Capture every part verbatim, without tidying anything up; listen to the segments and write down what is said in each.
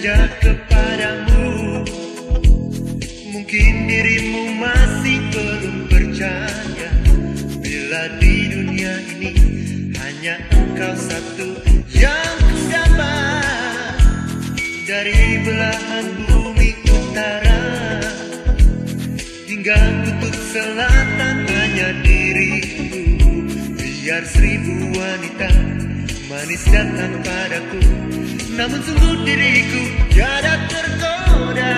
saja kepadamu. Mungkin dirimu masih belum percaya bila di dunia ini hanya engkau satu yang ku dapat. Dari belahan bumi utara hingga kutub selatan hanya diriku. Biar seribu wanita manis datang padaku, namun sungguh diriku tiada tergoda.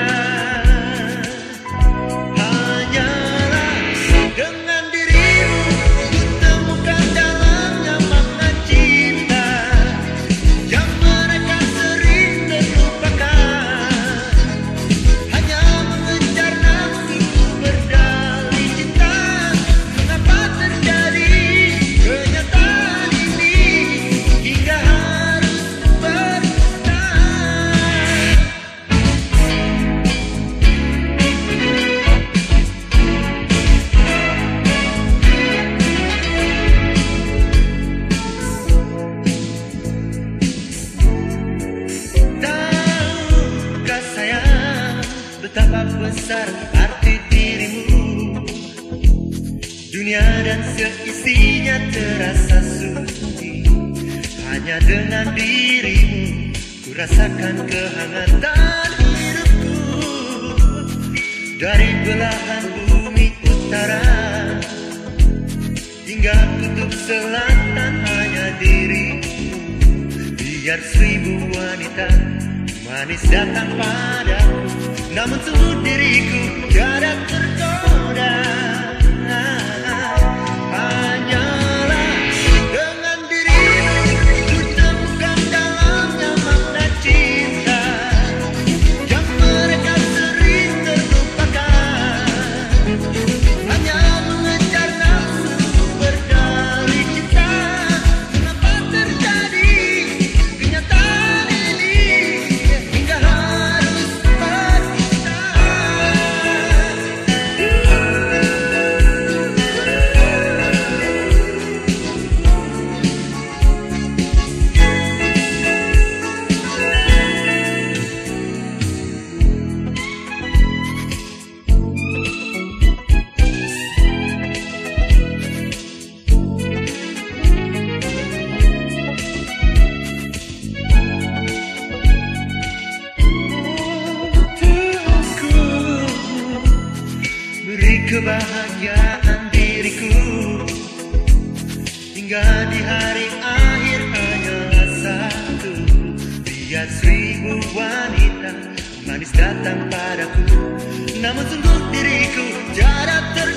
Hanyalah dengan dirimu ku temukan dalamnya makna cinta yang mereka sering terlupakan. Hanya mengejar nafsu berdalih cinta. Mengapa terjadi kenyataan ini hingga harus bertahan? Tahukah sayang betapa besar arti dirimu? Dunia dan seisinya terasa sunyi. Hanya dengan dirimu ku rasakan kehangatan hidupku. Dari belahan bumi utara hingga kutub selatan hanya dirimu. Biar seribu wanita manis datang padaku, namun sungguh diriku tiada tergoda. Hanyalah dengan dirimu ku temukan dalamnya makna cinta yang mereka sering terlupakan. Hanya mengejar nafsu berdalih cinta. Mengapa terjadi kenyataan ini hingga harus berpisah? Untukku beri kebahagiaan diriku hingga di hari akhir hanyalah satu. Biar seribu wanita manis datang padaku, namun sungguh diriku tiada ter